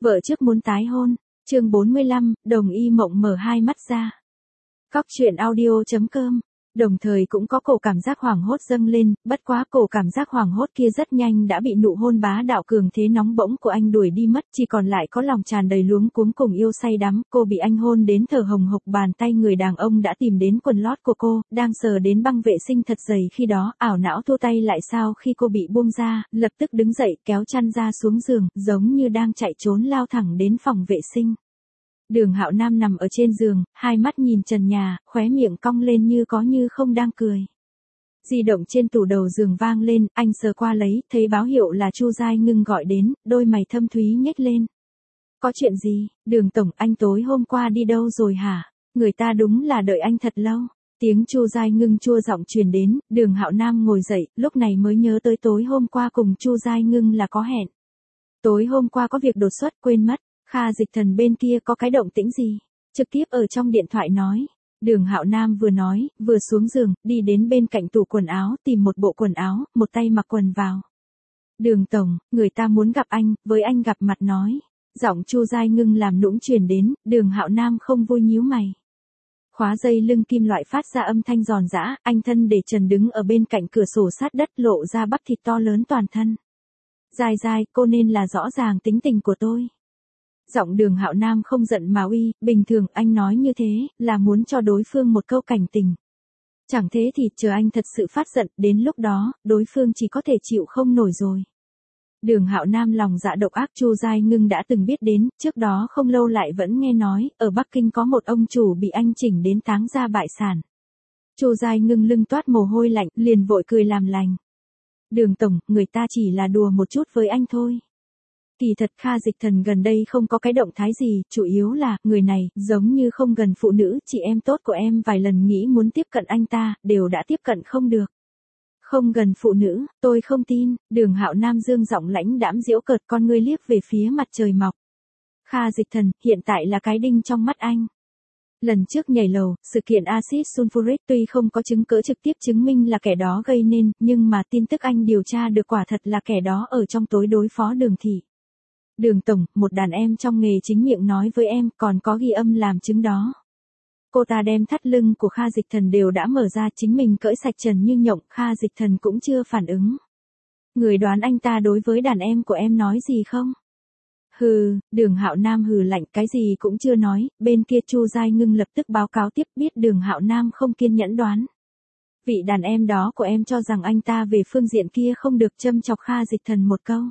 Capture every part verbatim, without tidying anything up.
Vợ trước muốn tái hôn. Chương bốn mươi lăm, Đồng Y Mộng mở hai mắt ra. Cóc truyện audio chấm com. Đồng thời cũng có cổ cảm giác hoảng hốt dâng lên, bất quá cổ cảm giác hoảng hốt kia rất nhanh đã bị nụ hôn bá đạo cường thế nóng bỗng của anh đuổi đi mất, chỉ còn lại có lòng tràn đầy luống cuống cùng yêu say đắm. Cô bị anh hôn đến thở hồng hộc, bàn tay người đàn ông đã tìm đến quần lót của cô, đang sờ đến băng vệ sinh thật dày khi đó, ảo não thua tay lại sao khi cô bị buông ra, lập tức đứng dậy kéo chăn ra xuống giường, giống như đang chạy trốn lao thẳng đến phòng vệ sinh. Đường Hạo Nam nằm ở trên giường, hai mắt nhìn trần nhà, khóe miệng cong lên như có như không đang cười. Di động trên tủ đầu giường vang lên, anh sờ qua lấy, thấy báo hiệu là Chu Giai Ngưng gọi đến, đôi mày thâm thúy nhếch lên. Có chuyện gì? Đường tổng, anh tối hôm qua đi đâu rồi hả? Người ta đúng là đợi anh thật lâu. Tiếng Chu Giai Ngưng chua giọng truyền đến, Đường Hạo Nam ngồi dậy, lúc này mới nhớ tới tối hôm qua cùng Chu Giai Ngưng là có hẹn. Tối hôm qua có việc đột xuất quên mất. Kha Dịch Thần bên kia có cái động tĩnh gì? Trực tiếp ở trong điện thoại nói. Đường Hạo Nam vừa nói, vừa xuống giường, đi đến bên cạnh tủ quần áo, tìm một bộ quần áo, một tay mặc quần vào. Đường tổng, người ta muốn gặp anh, với anh gặp mặt nói. Giọng Chu Giai Ngưng làm nũng truyền đến, Đường Hạo Nam không vui nhíu mày. Khóa dây lưng kim loại phát ra âm thanh giòn giã, anh thân để trần đứng ở bên cạnh cửa sổ sát đất lộ ra bắp thịt to lớn toàn thân. Giai Giai, cô nên là rõ ràng tính tình của tôi. Giọng Đường Hạo Nam không giận mà uy, bình thường anh nói như thế, là muốn cho đối phương một câu cảnh tình. Chẳng thế thì chờ anh thật sự phát giận, đến lúc đó, đối phương chỉ có thể chịu không nổi rồi. Đường Hạo Nam lòng dạ độc ác. Chu Giai Ngưng đã từng biết đến, trước đó không lâu lại vẫn nghe nói, ở Bắc Kinh có một ông chủ bị anh chỉnh đến táng ra bại sản. Chu Giai Ngưng lưng toát mồ hôi lạnh, liền vội cười làm lành. Đường tổng, người ta chỉ là đùa một chút với anh thôi. Kỳ thật Kha Dịch Thần gần đây không có cái động thái gì, chủ yếu là, người này, giống như không gần phụ nữ, chị em tốt của em vài lần nghĩ muốn tiếp cận anh ta, đều đã tiếp cận không được. Không gần phụ nữ, tôi không tin. Đường Hạo Nam dương giọng lãnh đãm giễu cợt, con ngươi liếc về phía mặt trời mọc. Kha Dịch Thần, hiện tại là cái đinh trong mắt anh. Lần trước nhảy lầu, sự kiện axit sulfuric tuy không có chứng cứ trực tiếp chứng minh là kẻ đó gây nên, nhưng mà tin tức anh điều tra được quả thật là kẻ đó ở trong tối đối phó Đường thị. Đường tổng, một đàn em trong nghề chính miệng nói với em, còn có ghi âm làm chứng đó. Cô ta đem thắt lưng của Kha Dịch Thần đều đã mở ra, chính mình cởi sạch trần như nhộng, Kha Dịch Thần cũng chưa phản ứng. Người đoán anh ta đối với đàn em của em nói gì không? Hừ, Đường Hạo Nam hừ lạnh, cái gì cũng chưa nói. Bên kia Chu Giai Ngưng lập tức báo cáo tiếp, biết Đường Hạo Nam không kiên nhẫn đoán. Vị đàn em đó của em cho rằng anh ta về phương diện kia không được châm chọc Kha Dịch Thần một câu.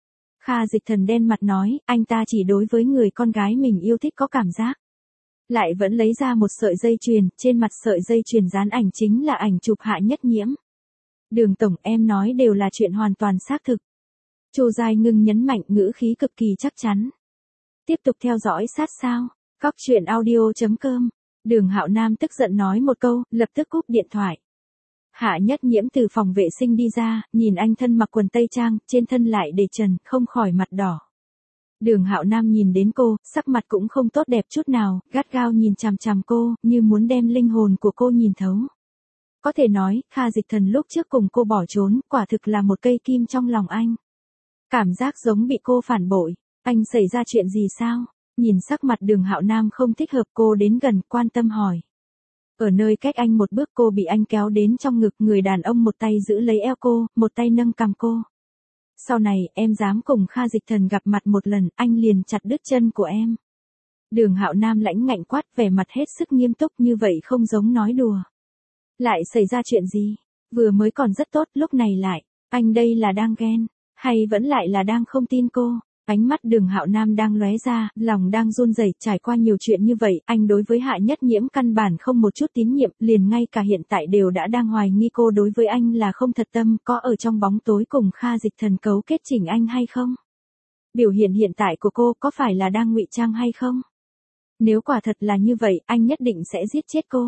Kha Dịch Thần đen mặt nói, anh ta chỉ đối với người con gái mình yêu thích có cảm giác. Lại vẫn lấy ra một sợi dây chuyền, trên mặt sợi dây chuyền dán ảnh chính là ảnh chụp Hạ Nhất Nhiễm. Đường tổng, em nói đều là chuyện hoàn toàn xác thực. Chu Giai Ngưng nhấn mạnh, ngữ khí cực kỳ chắc chắn. Tiếp tục theo dõi sát sao? Cóc truyện audio chấm com. Đường Hạo Nam tức giận nói một câu, lập tức cúp điện thoại. Hạ Nhất Nhiễm từ phòng vệ sinh đi ra, nhìn anh thân mặc quần tây trang, trên thân lại để trần, không khỏi mặt đỏ. Đường Hạo Nam nhìn đến cô, sắc mặt cũng không tốt đẹp chút nào, gắt gao nhìn chằm chằm cô, như muốn đem linh hồn của cô nhìn thấu. Có thể nói, Kha Dịch Thần lúc trước cùng cô bỏ trốn, quả thực là một cây kim trong lòng anh. Cảm giác giống bị cô phản bội. Anh xảy ra chuyện gì sao? Nhìn sắc mặt Đường Hạo Nam không thích hợp, cô đến gần, quan tâm hỏi. Ở nơi cách anh một bước, cô bị anh kéo đến trong ngực, người đàn ông một tay giữ lấy eo cô, một tay nâng cằm cô. Sau này, em dám cùng Kha Dịch Thần gặp mặt một lần, anh liền chặt đứt chân của em. Đường Hạo Nam lãnh ngạnh quát, vẻ mặt hết sức nghiêm túc, như vậy không giống nói đùa. Lại xảy ra chuyện gì? Vừa mới còn rất tốt, lúc này lại, anh đây là đang ghen, hay vẫn lại là đang không tin cô? Ánh mắt Đường Hạo Nam đang lóe ra, lòng đang run rẩy, trải qua nhiều chuyện như vậy, anh đối với Hạ Nhất Nhiễm căn bản không một chút tín nhiệm, liền ngay cả hiện tại đều đã đang hoài nghi cô đối với anh là không thật tâm, có ở trong bóng tối cùng Kha Dịch Thần cấu kết chỉnh anh hay không? Biểu hiện hiện tại của cô có phải là đang ngụy trang hay không? Nếu quả thật là như vậy, anh nhất định sẽ giết chết cô.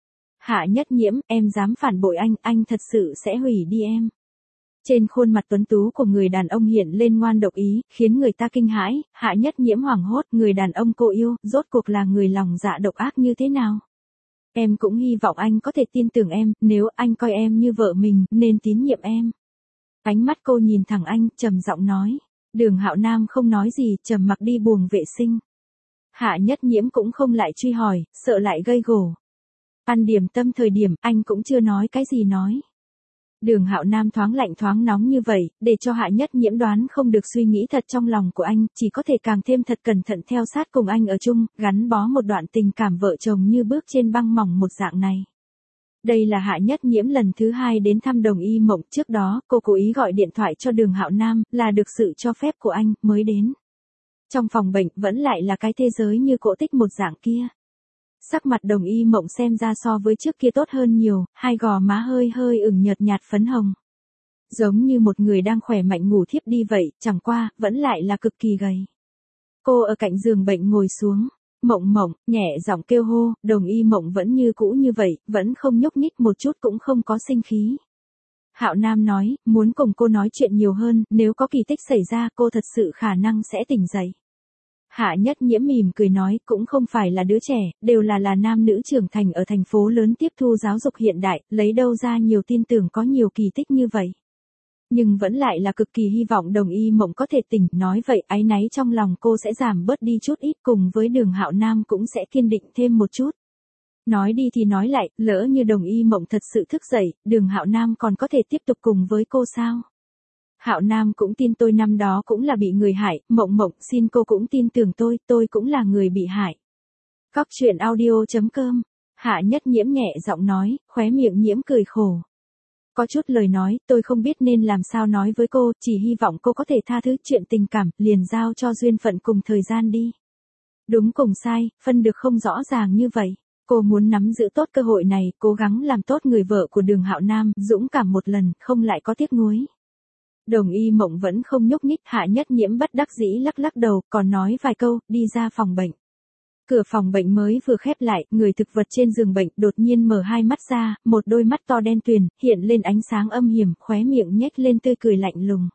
Hạ Nhất Nhiễm, em dám phản bội anh, anh thật sự sẽ hủy đi em. Trên khuôn mặt tuấn tú của người đàn ông hiện lên ngoan độc ý, khiến người ta kinh hãi. Hạ Nhất Nhiễm hoảng hốt, người đàn ông cô yêu, rốt cuộc là người lòng dạ độc ác như thế nào? Em cũng hy vọng anh có thể tin tưởng em, nếu anh coi em như vợ mình, nên tín nhiệm em. Ánh mắt cô nhìn thẳng anh, trầm giọng nói. Đường Hạo Nam không nói gì, trầm mặc đi buồng vệ sinh. Hạ Nhất Nhiễm cũng không lại truy hỏi, sợ lại gây gổ. Ăn điểm tâm thời điểm, anh cũng chưa nói cái gì nói. Đường Hạo Nam thoáng lạnh thoáng nóng như vậy, để cho Hạ Nhất Nhiễm đoán không được suy nghĩ thật trong lòng của anh, chỉ có thể càng thêm thật cẩn thận theo sát cùng anh ở chung, gắn bó một đoạn tình cảm vợ chồng như bước trên băng mỏng một dạng này. Đây là Hạ Nhất Nhiễm lần thứ hai đến thăm Đồng Y Mộng, trước đó cô cố ý gọi điện thoại cho Đường Hạo Nam, là được sự cho phép của anh, mới đến. Trong phòng bệnh vẫn lại là cái thế giới như cổ tích một dạng kia. Sắc mặt Đồng Y Mộng xem ra so với trước kia tốt hơn nhiều, hai gò má hơi hơi ửng nhợt nhạt phấn hồng. Giống như một người đang khỏe mạnh ngủ thiếp đi vậy, chẳng qua, vẫn lại là cực kỳ gầy. Cô ở cạnh giường bệnh ngồi xuống. Mộng Mộng, nhẹ giọng kêu hô, Đồng Y Mộng vẫn như cũ như vậy, vẫn không nhúc nhích một chút cũng không có sinh khí. Hạo Nam nói, muốn cùng cô nói chuyện nhiều hơn, nếu có kỳ tích xảy ra cô thật sự khả năng sẽ tỉnh dậy. Hạ Nhất Nhiễm mỉm cười nói, cũng không phải là đứa trẻ, đều là là nam nữ trưởng thành ở thành phố lớn tiếp thu giáo dục hiện đại, lấy đâu ra nhiều tin tưởng có nhiều kỳ tích như vậy. Nhưng vẫn lại là cực kỳ hy vọng Đồng Y Mộng có thể tỉnh, nói vậy áy náy trong lòng cô sẽ giảm bớt đi chút ít, cùng với Đường Hạo Nam cũng sẽ kiên định thêm một chút. Nói đi thì nói lại, lỡ như Đồng Y Mộng thật sự thức dậy, Đường Hạo Nam còn có thể tiếp tục cùng với cô sao? Hạo Nam cũng tin tôi năm đó cũng là bị người hại, Mộng Mộng xin cô cũng tin tưởng tôi, tôi cũng là người bị hại. Cóc truyện audio chấm com, Hạ Nhất Nhiễm nhẹ giọng nói, khóe miệng nhiễm cười khổ. Có chút lời nói, tôi không biết nên làm sao nói với cô, chỉ hy vọng cô có thể tha thứ chuyện tình cảm, liền giao cho duyên phận cùng thời gian đi. Đúng cùng sai, phân được không rõ ràng như vậy. Cô muốn nắm giữ tốt cơ hội này, cố gắng làm tốt người vợ của Đường Hạo Nam, dũng cảm một lần, không lại có tiếc nuối. Đồng Y Mộng vẫn không nhúc nhích, Hạ Nhất Nhiễm bất đắc dĩ lắc lắc đầu, còn nói vài câu, đi ra phòng bệnh. Cửa phòng bệnh mới vừa khép lại, người thực vật trên giường bệnh đột nhiên mở hai mắt ra, một đôi mắt to đen tuyền, hiện lên ánh sáng âm hiểm, khóe miệng nhếch lên tươi cười lạnh lùng.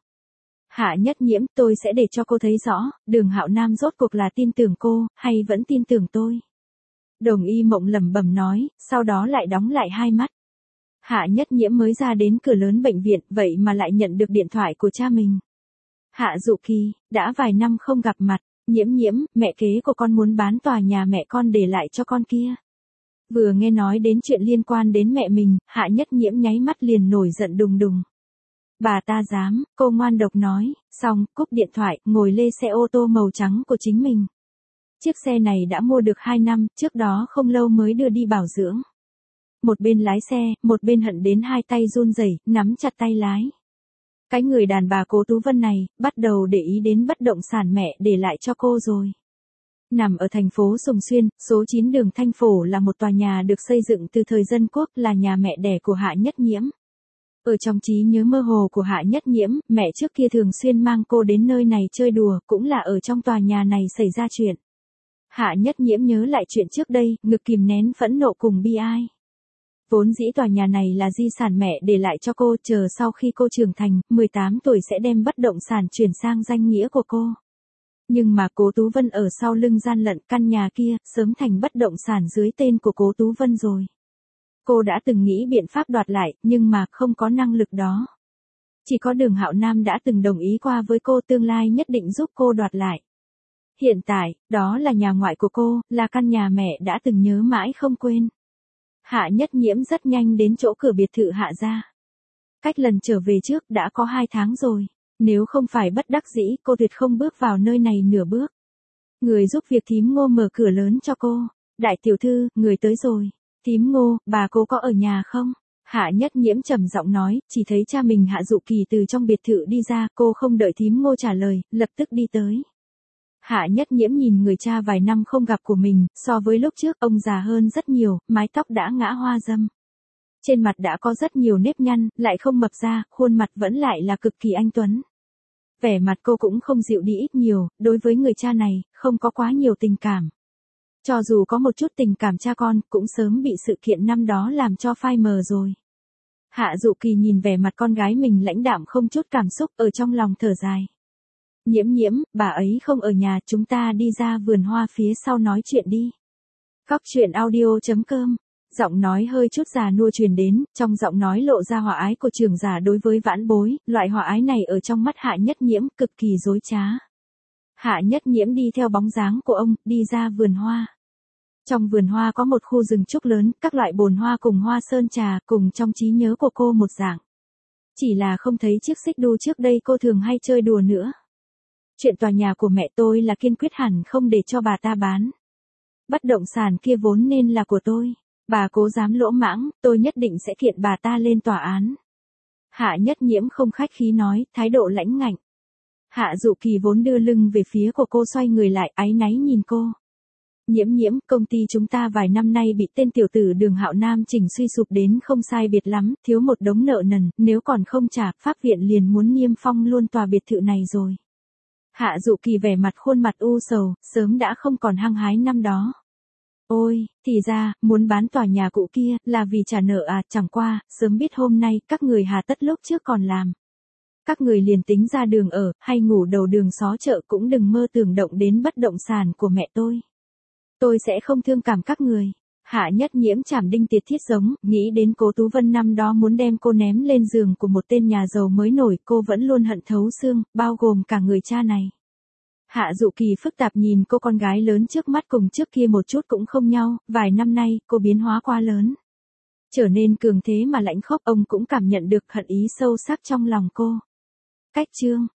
Hạ Nhất Nhiễm, tôi sẽ để cho cô thấy rõ, Đường Hạo Nam rốt cuộc là tin tưởng cô, hay vẫn tin tưởng tôi. Đồng Y Mộng lẩm bẩm nói, sau đó lại đóng lại hai mắt. Hạ Nhất Nhiễm mới ra đến cửa lớn bệnh viện, vậy mà lại nhận được điện thoại của cha mình. Hạ Dụ Kỳ, đã vài năm không gặp mặt, Nhiễm Nhiễm, mẹ kế của con muốn bán tòa nhà mẹ con để lại cho con kia. Vừa nghe nói đến chuyện liên quan đến mẹ mình, Hạ Nhất Nhiễm nháy mắt liền nổi giận đùng đùng. Bà ta dám, cô ngoan độc nói, xong, cúp điện thoại, ngồi lê xe ô tô màu trắng của chính mình. Chiếc xe này đã mua được hai năm, trước đó không lâu mới đưa đi bảo dưỡng. Một bên lái xe, một bên hận đến hai tay run rẩy, nắm chặt tay lái. Cái người đàn bà Cố Tú Vân này, bắt đầu để ý đến bất động sản mẹ để lại cho cô rồi. Nằm ở thành phố Sùng Xuyên, số chín đường Thanh Phổ là một tòa nhà được xây dựng từ thời dân quốc, là nhà mẹ đẻ của Hạ Nhất Nhiễm. Ở trong trí nhớ mơ hồ của Hạ Nhất Nhiễm, mẹ trước kia thường xuyên mang cô đến nơi này chơi đùa, cũng là ở trong tòa nhà này xảy ra chuyện. Hạ Nhất Nhiễm nhớ lại chuyện trước đây, ngực kìm nén phẫn nộ cùng bi ai. Vốn dĩ tòa nhà này là di sản mẹ để lại cho cô, chờ sau khi cô trưởng thành, mười tám tuổi sẽ đem bất động sản chuyển sang danh nghĩa của cô. Nhưng mà Cố Tú Vân ở sau lưng gian lận, căn nhà kia, sớm thành bất động sản dưới tên của Cố Tú Vân rồi. Cô đã từng nghĩ biện pháp đoạt lại, nhưng mà không có năng lực đó. Chỉ có Đường Hạo Nam đã từng đồng ý qua với cô, tương lai nhất định giúp cô đoạt lại. Hiện tại, đó là nhà ngoại của cô, là căn nhà mẹ đã từng nhớ mãi không quên. Hạ Nhất Nhiễm rất nhanh đến chỗ cửa biệt thự Hạ gia. Cách lần trở về trước đã có hai tháng rồi. Nếu không phải bất đắc dĩ, cô tuyệt không bước vào nơi này nửa bước. Người giúp việc thím Ngô mở cửa lớn cho cô. Đại tiểu thư, người tới rồi. Thím Ngô, bà cô có ở nhà không? Hạ Nhất Nhiễm trầm giọng nói, chỉ thấy cha mình Hạ Dụ Kỳ từ trong biệt thự đi ra, cô không đợi thím Ngô trả lời, lập tức đi tới. Hạ Nhất Nhiễm nhìn người cha vài năm không gặp của mình, so với lúc trước ông già hơn rất nhiều, mái tóc đã ngã hoa râm. Trên mặt đã có rất nhiều nếp nhăn, lại không mập ra, khuôn mặt vẫn lại là cực kỳ anh tuấn. Vẻ mặt cô cũng không dịu đi ít nhiều, đối với người cha này, không có quá nhiều tình cảm. Cho dù có một chút tình cảm cha con, cũng sớm bị sự kiện năm đó làm cho phai mờ rồi. Hạ Dụ Kỳ nhìn vẻ mặt con gái mình lãnh đạm không chút cảm xúc, ở trong lòng thở dài. Nhiễm Nhiễm, bà ấy không ở nhà, chúng ta đi ra vườn hoa phía sau nói chuyện đi. Cóc truyện audio chấm com Giọng nói hơi chút già nua truyền đến, trong giọng nói lộ ra hòa ái của trưởng giả đối với vãn bối, loại hòa ái này ở trong mắt Hạ Nhất Nhiễm cực kỳ dối trá. Hạ Nhất Nhiễm đi theo bóng dáng của ông, đi ra vườn hoa. Trong vườn hoa có một khu rừng trúc lớn, các loại bồn hoa cùng hoa sơn trà, cùng trong trí nhớ của cô một dạng. Chỉ là không thấy chiếc xích đu trước đây cô thường hay chơi đùa nữa. Chuyện tòa nhà của mẹ tôi là kiên quyết hẳn không để cho bà ta bán. Bất động sản kia vốn nên là của tôi. Bà cố dám lỗ mãng, tôi nhất định sẽ kiện bà ta lên tòa án. Hạ Nhất Nhiễm không khách khí nói, thái độ lãnh ngạnh. Hạ Dụ Kỳ vốn đưa lưng về phía của cô xoay người lại, áy náy nhìn cô. Nhiễm Nhiễm, công ty chúng ta vài năm nay bị tên tiểu tử Đường Hạo Nam chỉnh suy sụp đến không sai biệt lắm, thiếu một đống nợ nần, nếu còn không trả, pháp viện liền muốn niêm phong luôn tòa biệt thự này rồi. Hạ Dụ Kỳ vẻ mặt khuôn mặt u sầu, sớm đã không còn hăng hái năm đó. Ôi, thì ra, muốn bán tòa nhà cũ kia, là vì trả nợ à, chẳng qua, sớm biết hôm nay, các người hà tất lúc trước còn làm. Các người liền tính ra đường ở, hay ngủ đầu đường xó chợ cũng đừng mơ tưởng động đến bất động sản của mẹ tôi. Tôi sẽ không thương cảm các người. Hạ Nhất Nhiễm chảm đinh tiệt thiết giống, nghĩ đến Cố Tú Vân năm đó muốn đem cô ném lên giường của một tên nhà giàu mới nổi, cô vẫn luôn hận thấu xương, bao gồm cả người cha này. Hạ Dụ Kỳ phức tạp nhìn cô con gái lớn trước mắt cùng trước kia một chút cũng không nhau, vài năm nay, cô biến hóa quá lớn. Trở nên cường thế mà lãnh khốc, ông cũng cảm nhận được hận ý sâu sắc trong lòng cô. Cách chương